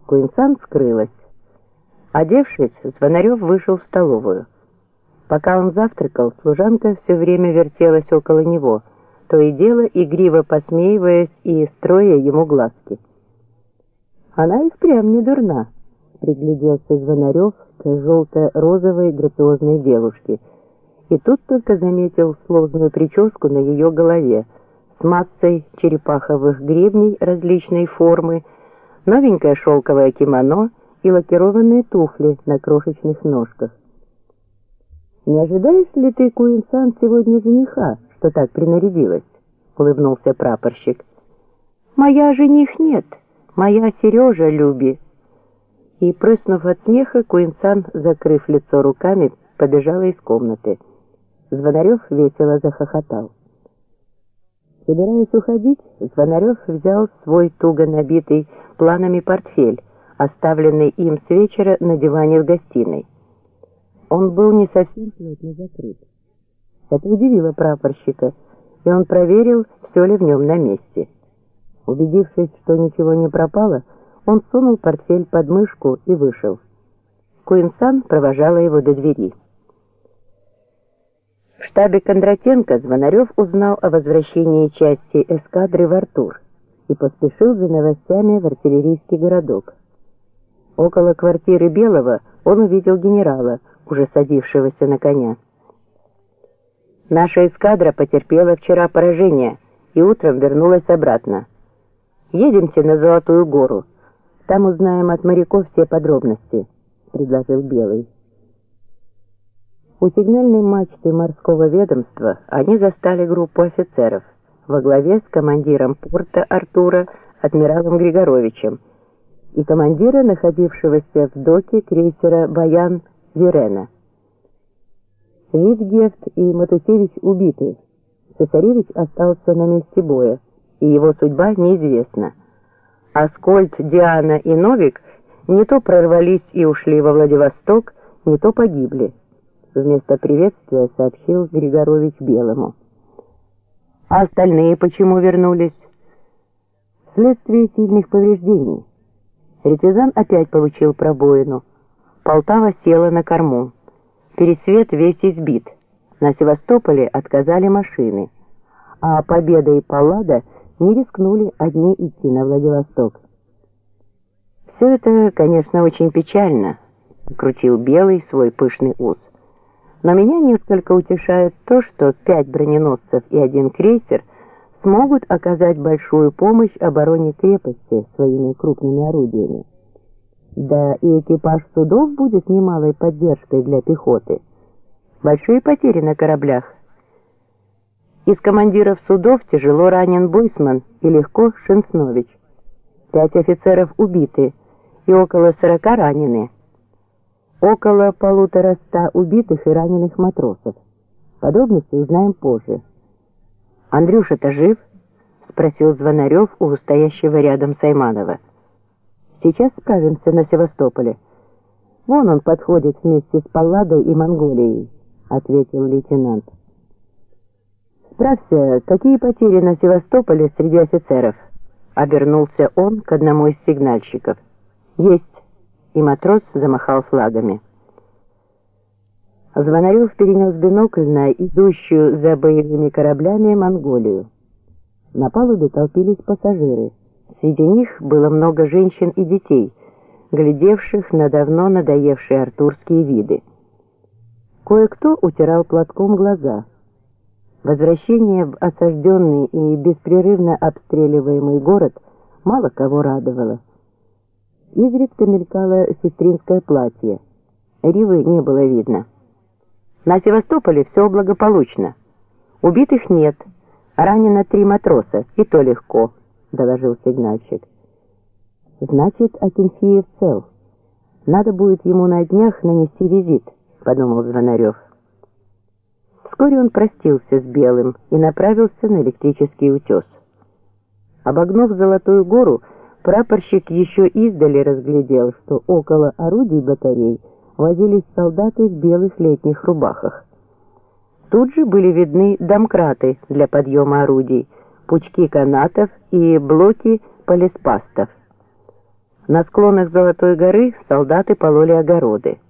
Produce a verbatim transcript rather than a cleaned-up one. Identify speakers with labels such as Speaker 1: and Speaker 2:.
Speaker 1: Куинсан скрылась. Одевшись, Звонарев вышел в столовую. Пока он завтракал, служанка все время вертелась около него, то и дело игриво посмеиваясь и строя ему глазки. «Она и впрямь не дурна», — пригляделся Звонарев к желто-розовой грациозной девушке, и тут только заметил сложную прическу на ее голове с массой черепаховых гребней различной формы, новенькое шелковое кимоно и лакированные туфли на крошечных ножках. «Не ожидаешь ли ты, Куинсан, сегодня жениха, что так принарядилась?» — улыбнулся прапорщик. «Моя жених нет, моя Сережа Люби». И, прыснув от смеха, Куинсан, закрыв лицо руками, побежала из комнаты. Звонарев весело захохотал. Собираясь уходить, Звонарев взял свой туго набитый планами портфель, оставленный им с вечера на диване в гостиной. Он был не совсем плотно закрыт. Это удивило прапорщика, и он проверил, все ли в нем на месте. Убедившись, что ничего не пропало, он сунул портфель под мышку и вышел. Куинсан провожала его до двери. В штабе Кондратенко Звонарев узнал о возвращении части эскадры в Артур и поспешил за новостями в артиллерийский городок. Около квартиры Белого он увидел генерала, уже садившегося на коня. «Наша эскадра потерпела вчера поражение и утром вернулась обратно. Едемте на Золотую гору, там узнаем от моряков все подробности», — предложил Белый. У сигнальной мачты морского ведомства они застали группу офицеров во главе с командиром порта Артура адмиралом Григоровичем и командира, находившегося в доке крейсера «Баян» Вирена. Витгефт и Матусевич убиты. Цесаревич остался на месте боя, и его судьба неизвестна. Аскольд, Диана и Новик не то прорвались и ушли во Владивосток, не то погибли. Вместо приветствия сообщил Григорович Белому. А остальные почему вернулись? Вследствие сильных повреждений. Ретвизан опять получил пробоину. Полтава села на корму. Пересвет весь избит. На Севастополе отказали машины. А Победа и Паллада не рискнули одни идти на Владивосток. Все это, конечно, очень печально, крутил Белый свой пышный ус. Но меня несколько утешает то, что пять броненосцев и один крейсер смогут оказать большую помощь обороне крепости своими крупными орудиями. Да и экипаж судов будет немалой поддержкой для пехоты. Большие потери на кораблях. Из командиров судов тяжело ранен Бойсман и легко Шинснович. Пять офицеров убиты и около сорока ранены. Около полутора ста убитых и раненых матросов. Подробности узнаем позже. «Андрюша-то жив?» — спросил Звонарев у стоящего рядом Сайманова. «Сейчас справимся на Севастополе. Вон он подходит вместе с Палладой и Монголией», — ответил лейтенант. «Справься, какие потери на Севастополе среди офицеров?» — обернулся он к одному из сигнальщиков. «Есть». И матрос замахал флагами. Звонарев перенес бинокль на идущую за боевыми кораблями Монголию. На палубе толпились пассажиры. Среди них было много женщин и детей, глядевших на давно надоевшие артурские виды. Кое-кто утирал платком глаза. Возвращение в осажденный и беспрерывно обстреливаемый город мало кого радовало. Изредка мелькало сестринское платье. Ривы не было видно. На Севастополе все благополучно. Убитых нет. Ранено три матроса, и то легко, доложил сигнальщик. Значит, Акинфеев цел. Надо будет ему на днях нанести визит, подумал Звонарев. Вскоре он простился с Белым и направился на электрический утес. Обогнув Золотую гору, прапорщик еще издали разглядел, что около орудий батарей возились солдаты в белых летних рубахах. Тут же были видны домкраты для подъема орудий, пучки канатов и блоки полиспастов. На склонах Золотой горы солдаты пололи огороды.